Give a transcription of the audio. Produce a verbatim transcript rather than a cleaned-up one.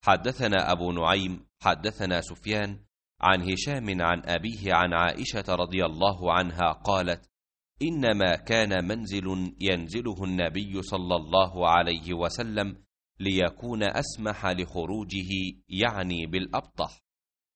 حدثنا أبو نعيم حدثنا سفيان عن هشام عن أبيه عن عائشة رضي الله عنها قالت: إنما كان منزل ينزله النبي صلى الله عليه وسلم ليكون أسمح لخروجه، يعني بالأبطح.